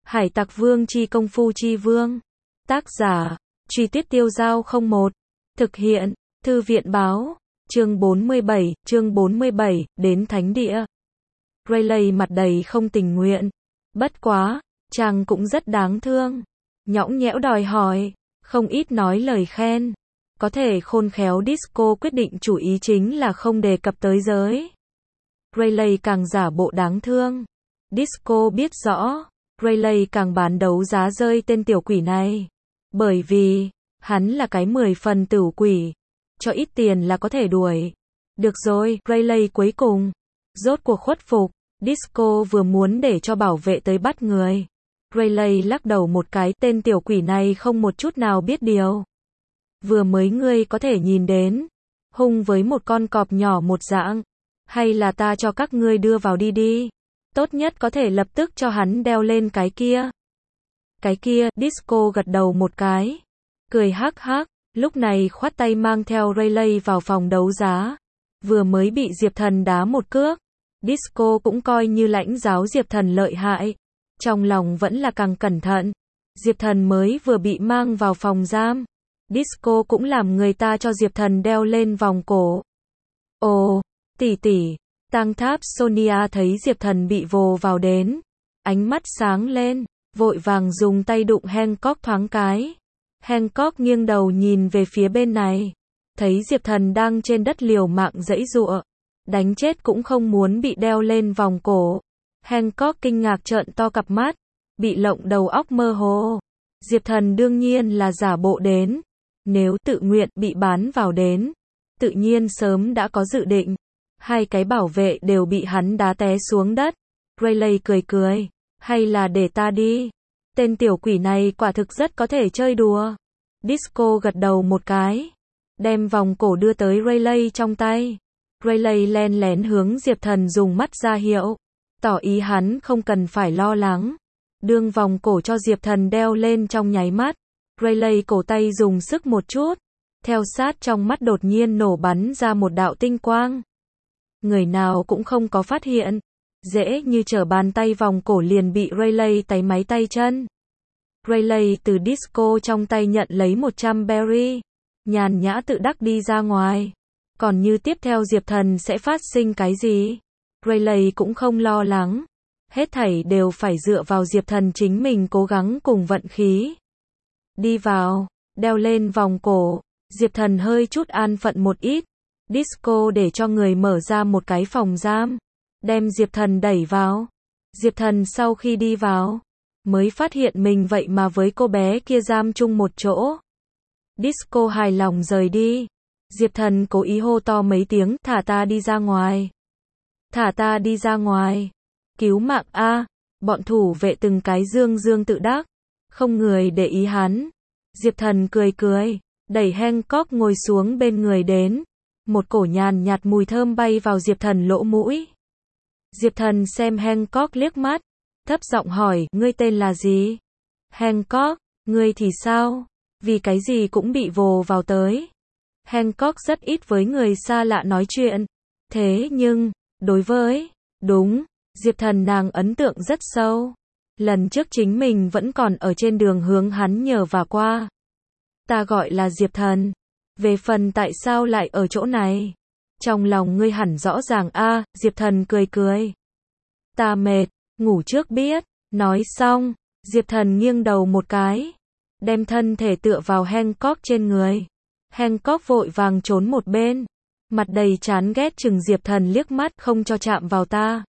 Hải Tặc Vương chi công phu chi vương. Tác giả, Truy Tuyết Tiêu Dao 01. Thực hiện, Thư viện báo. Chương 47, đến thánh địa. Rayleigh mặt đầy không tình nguyện. Bất quá, chàng cũng rất đáng thương. Nhõng nhẽo đòi hỏi, không ít nói lời khen. Có thể khôn khéo Disco quyết định chủ ý chính là không đề cập tới giới. Rayleigh càng giả bộ đáng thương. Disco biết rõ, Rayleigh càng bán đấu giá rơi tên tiểu quỷ này. Bởi vì, hắn là cái 10 phần tửu quỷ. Cho ít tiền là có thể đuổi. Được rồi, Rayleigh cuối cùng rốt cuộc khuất phục. Disco vừa muốn để cho bảo vệ tới bắt người. Rayleigh lắc đầu một cái, tên tiểu quỷ này không một chút nào biết điều. Vừa mới ngươi có thể nhìn đến, hung với một con cọp nhỏ một dạng. Hay là ta cho các ngươi đưa vào đi. Tốt nhất có thể lập tức cho hắn đeo lên cái kia. Cái kia, Disco gật đầu một cái. Cười hắc hắc, lúc này khoát tay mang theo Rayleigh vào phòng đấu giá. Vừa mới bị Diệp Thần đá một cước. Disco cũng coi như lãnh giáo Diệp Thần lợi hại. Trong lòng vẫn là càng cẩn thận. Diệp Thần mới vừa bị mang vào phòng giam. Disco cũng làm người ta cho Diệp Thần đeo lên vòng cổ. Ồ, tỷ, Tang Tháp Sonia thấy Diệp Thần bị vồ vào đến. Ánh mắt sáng lên, vội vàng dùng tay đụng Hancock thoáng cái. Hancock nghiêng đầu nhìn về phía bên này. Thấy Diệp Thần đang trên đất liều mạng giãy giụa. Đánh chết cũng không muốn bị đeo lên vòng cổ. Hancock kinh ngạc trợn to cặp mắt. Bị lộng đầu óc mơ hồ. Diệp Thần đương nhiên là giả bộ đến. Nếu tự nguyện bị bán vào đến, tự nhiên sớm đã có dự định. Hai cái bảo vệ đều bị hắn đá té xuống đất. Rayleigh cười. Hay là để ta đi. Tên tiểu quỷ này quả thực rất có thể chơi đùa. Disco gật đầu một cái. Đem vòng cổ đưa tới Rayleigh trong tay. Rayleigh len lén hướng Diệp Thần dùng mắt ra hiệu. Tỏ ý hắn không cần phải lo lắng. Đương vòng cổ cho Diệp Thần đeo lên trong nháy mắt. Rayleigh cổ tay dùng sức một chút. Theo sát trong mắt đột nhiên nổ bắn ra một đạo tinh quang. Người nào cũng không có phát hiện. Dễ như trở bàn tay vòng cổ liền bị Rayleigh táy máy tay chân. Rayleigh từ Disco trong tay nhận lấy 100 berry. Nhàn nhã tự đắc đi ra ngoài. Còn như tiếp theo Diệp Thần sẽ phát sinh cái gì? Rayleigh cũng không lo lắng. Hết thảy đều phải dựa vào Diệp Thần chính mình cố gắng cùng vận khí. Đi vào, đeo lên vòng cổ. Diệp Thần hơi chút an phận một ít. Disco để cho người mở ra một cái phòng giam. Đem Diệp Thần đẩy vào. Diệp Thần sau khi đi vào, mới phát hiện mình vậy mà với cô bé kia giam chung một chỗ. Disco hài lòng rời đi. Diệp Thần cố ý hô to mấy tiếng, thả ta đi ra ngoài. Thả ta đi ra ngoài. Cứu mạng a. Bọn thủ vệ từng cái dương tự đắc. Không người để ý hắn. Diệp Thần cười. Đẩy Hancock ngồi xuống bên người đến. Một cổ nhàn nhạt mùi thơm bay vào Diệp Thần lỗ mũi. Diệp Thần xem Hancock liếc mắt. Thấp giọng hỏi, ngươi tên là gì? Hancock, ngươi thì sao? Vì cái gì cũng bị vồ vào tới. Hancock rất ít với người xa lạ nói chuyện. Thế nhưng, đối với, đúng, Diệp Thần nàng ấn tượng rất sâu. Lần trước chính mình vẫn còn ở trên đường hướng hắn nhờ vả qua. Ta gọi là Diệp Thần. Về phần tại sao lại ở chỗ này? Trong lòng ngươi hẳn rõ ràng a. Diệp Thần cười. Ta mệt, ngủ trước biết. Nói xong, Diệp Thần nghiêng đầu một cái. Đem thân thể tựa vào Hancock trên người. Hancock vội vàng trốn một bên. Mặt đầy chán ghét chừng Diệp Thần liếc mắt, không cho chạm vào ta.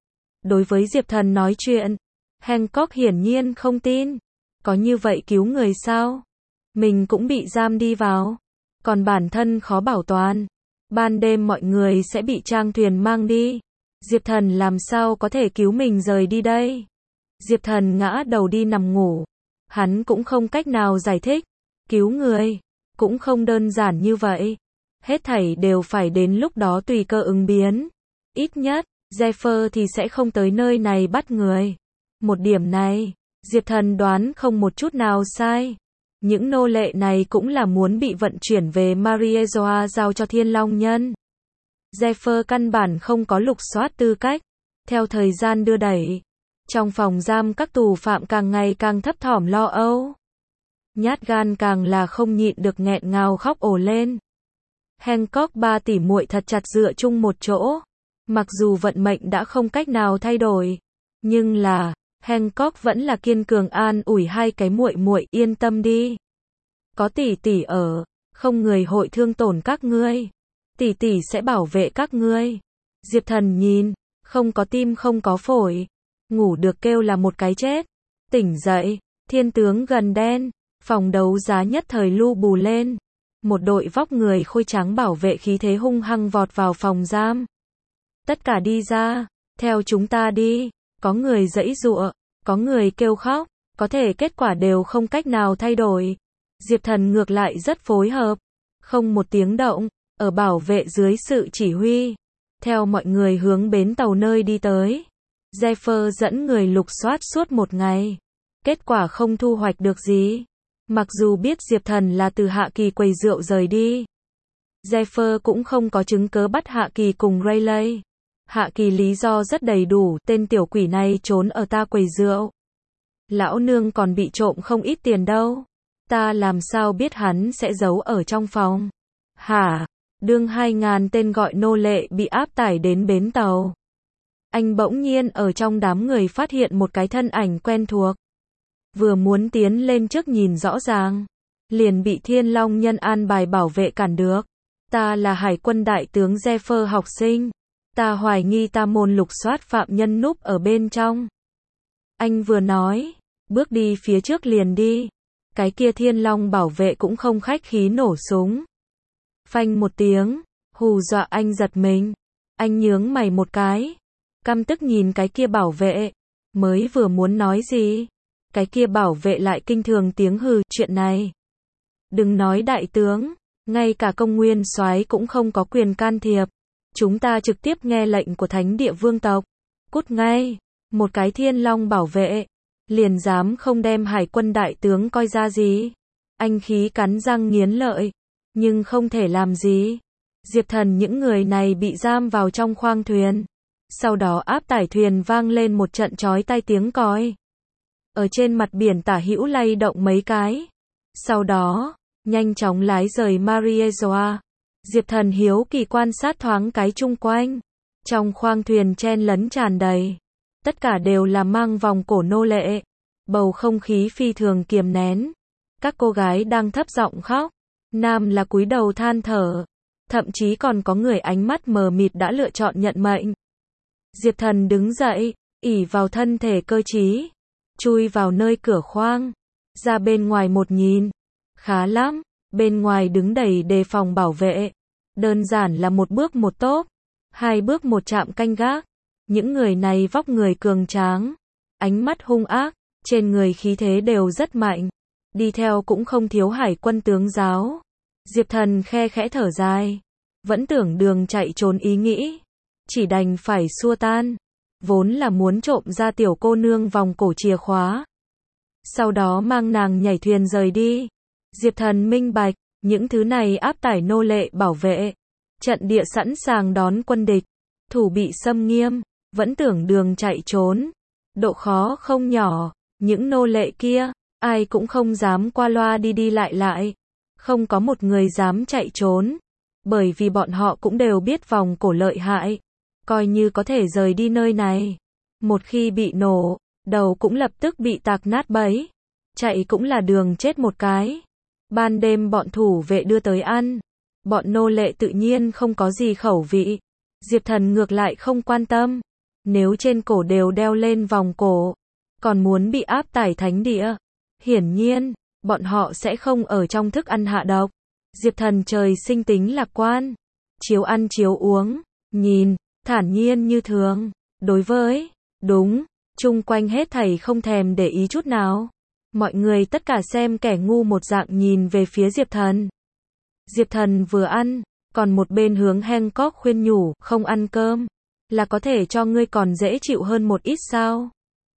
Đối với Diệp Thần nói chuyện, Hancock hiển nhiên không tin. Có như vậy cứu người sao? Mình cũng bị giam đi vào. Còn bản thân khó bảo toàn. Ban đêm mọi người sẽ bị trang thuyền mang đi. Diệp Thần làm sao có thể cứu mình rời đi đây? Diệp Thần ngã đầu đi nằm ngủ. Hắn cũng không cách nào giải thích. Cứu người cũng không đơn giản như vậy. Hết thảy đều phải đến lúc đó tùy cơ ứng biến. Ít nhất, Zephyr thì sẽ không tới nơi này bắt người. Một điểm này, Diệp Thần đoán không một chút nào sai. Những nô lệ này cũng là muốn bị vận chuyển về Mariezoa giao cho Thiên Long Nhân. Zephyr căn bản không có lục soát tư cách. Theo thời gian đưa đẩy, Trong phòng giam các tù phạm càng ngày càng thấp thỏm lo âu. Nhát gan càng là không nhịn được nghẹn ngào khóc ồ lên. Hancock ba tỷ muội thật chặt dựa chung một chỗ. Mặc dù vận mệnh đã không cách nào thay đổi, nhưng là Hancock vẫn là kiên cường an ủi hai cái muội muội, yên tâm đi. Có tỷ tỷ ở, không người hội thương tổn các ngươi. Tỷ tỷ sẽ bảo vệ các ngươi. Diệp Thần nhìn, không có tim không có phổi, ngủ được kêu là một cái chết. Tỉnh dậy, thiên tướng gần đen, phòng đấu giá nhất thời lu bù lên. Một đội vóc người khôi tráng bảo vệ khí thế hung hăng vọt vào phòng giam. Tất cả đi ra, theo chúng ta đi. Có người giãy giụa, có người kêu khóc, có thể kết quả đều không cách nào thay đổi. Diệp Thần ngược lại rất phối hợp, không một tiếng động, ở bảo vệ dưới sự chỉ huy, theo mọi người hướng bến tàu nơi đi tới. Zephyr dẫn người lục soát suốt một ngày, kết quả không thu hoạch được gì. Mặc dù biết Diệp Thần là từ Hạ Kỳ quầy rượu rời đi, Zephyr cũng không có chứng cớ bắt Hạ Kỳ cùng Rayleigh. Hạ Kỳ lý do rất đầy đủ, tên tiểu quỷ này trốn ở ta quầy rượu. Lão nương còn bị trộm không ít tiền đâu. Ta làm sao biết hắn sẽ giấu ở trong phòng. Hả? Đương 2.000 tên gọi nô lệ bị áp tải đến bến tàu. Anh bỗng nhiên ở trong đám người phát hiện một cái thân ảnh quen thuộc. Vừa muốn tiến lên trước nhìn rõ ràng, liền bị Thiên Long Nhân an bài bảo vệ cản được. Ta là Hải quân đại tướng Zephyr học sinh. Ta hoài nghi ta môn lục soát phạm nhân núp ở bên trong. Anh vừa nói, bước đi phía trước liền đi. Cái kia Thiên Long bảo vệ cũng không khách khí nổ súng. Phanh một tiếng, hù dọa anh giật mình. Anh nhướng mày một cái, căm tức nhìn cái kia bảo vệ. Mới vừa muốn nói gì, cái kia bảo vệ lại kinh thường tiếng hừ, chuyện này. Đừng nói đại tướng, ngay cả công nguyên soái cũng không có quyền can thiệp. Chúng ta trực tiếp nghe lệnh của Thánh địa vương tộc. Cút ngay. Một cái Thiên Long bảo vệ, liền dám không đem Hải quân đại tướng coi ra gì. Anh khí cắn răng nghiến lợi, nhưng không thể làm gì. Diệp Thần những người này bị giam vào trong khoang thuyền. Sau đó áp tải thuyền vang lên một trận chói tai tiếng còi. Ở trên mặt biển tả hữu lay động mấy cái. Sau đó, nhanh chóng lái rời Mariejoa. Diệp Thần hiếu kỳ quan sát thoáng cái chung quanh. Trong khoang thuyền chen lấn tràn đầy. Tất cả đều là mang vòng cổ nô lệ. Bầu không khí phi thường kiềm nén. Các cô gái đang thấp giọng khóc. Nam là cúi đầu than thở. Thậm chí còn có người ánh mắt mờ mịt đã lựa chọn nhận mệnh. Diệp Thần đứng dậy, ỷ vào thân thể cơ trí, chui vào nơi cửa khoang. Ra bên ngoài một nhìn. Khá lắm. Bên ngoài đứng đầy đề phòng bảo vệ. Đơn giản là một bước một tốp, hai bước một trạm canh gác. Những người này vóc người cường tráng, ánh mắt hung ác, trên người khí thế đều rất mạnh. Đi theo cũng không thiếu hải quân tướng giáo. Diệp Thần khe khẽ thở dài, vẫn tưởng đường chạy trốn ý nghĩ, chỉ đành phải xua tan. Vốn là muốn trộm ra tiểu cô nương vòng cổ chìa khóa, sau đó mang nàng nhảy thuyền rời đi. Diệp Thần minh bạch, những thứ này áp tải nô lệ bảo vệ, trận địa sẵn sàng đón quân địch, thủ bị xâm nghiêm, vẫn tưởng đường chạy trốn. Độ khó không nhỏ, những nô lệ kia, ai cũng không dám qua loa đi đi lại lại. Không có một người dám chạy trốn, bởi vì bọn họ cũng đều biết vòng cổ lợi hại. Coi như có thể rời đi nơi này, một khi bị nổ, đầu cũng lập tức bị tạc nát bấy. Chạy cũng là đường chết một cái. Ban đêm bọn thủ vệ đưa tới ăn. Bọn nô lệ tự nhiên không có gì khẩu vị. Diệp Thần ngược lại không quan tâm. Nếu trên cổ đều đeo lên vòng cổ, còn muốn bị áp tải thánh địa, hiển nhiên, bọn họ sẽ không ở trong thức ăn hạ độc. Diệp Thần trời sinh tính lạc quan. Chiếu ăn chiếu uống, nhìn, thản nhiên như thường. Đối với, đúng, chung quanh hết thảy không thèm để ý chút nào. Mọi người tất cả xem kẻ ngu một dạng nhìn về phía Diệp Thần. Diệp Thần vừa ăn, còn một bên hướng Hancock khuyên nhủ, không ăn cơm, là có thể cho ngươi còn dễ chịu hơn một ít sao?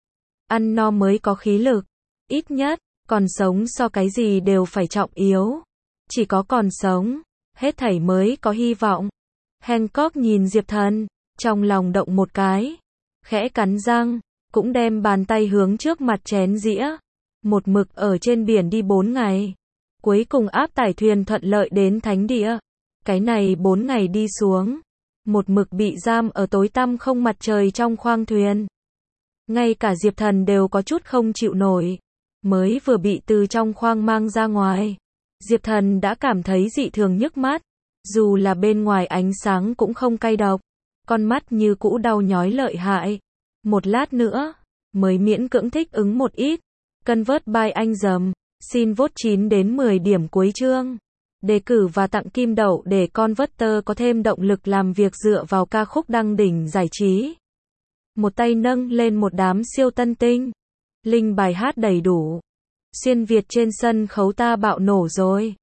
Ăn no mới có khí lực, ít nhất, còn sống so cái gì đều phải trọng yếu. Chỉ có còn sống, hết thảy mới có hy vọng. Hancock nhìn Diệp Thần, trong lòng động một cái, khẽ cắn răng, cũng đem bàn tay hướng trước mặt chén dĩa. Một mực ở trên biển đi 4 ngày. Cuối cùng áp tải thuyền thuận lợi đến thánh địa. Cái này 4 ngày đi xuống. Một mực bị giam ở tối tăm không mặt trời trong khoang thuyền. Ngay cả Diệp Thần đều có chút không chịu nổi. Mới vừa bị từ trong khoang mang ra ngoài. Diệp Thần đã cảm thấy dị thường nhức mắt. Dù là bên ngoài ánh sáng cũng không cay độc. Con mắt như cũ đau nhói lợi hại. Một lát nữa, mới miễn cưỡng thích ứng một ít. Convert by anh dầm. Xin vote 9 đến 10 điểm cuối chương. Đề cử và tặng kim đậu để Converter có thêm động lực làm việc dựa vào ca khúc đăng đỉnh giải trí. Một tay nâng lên một đám siêu tân tinh. Link bài hát đầy đủ. Xuyên Việt trên sân khấu ta bạo nổ rồi.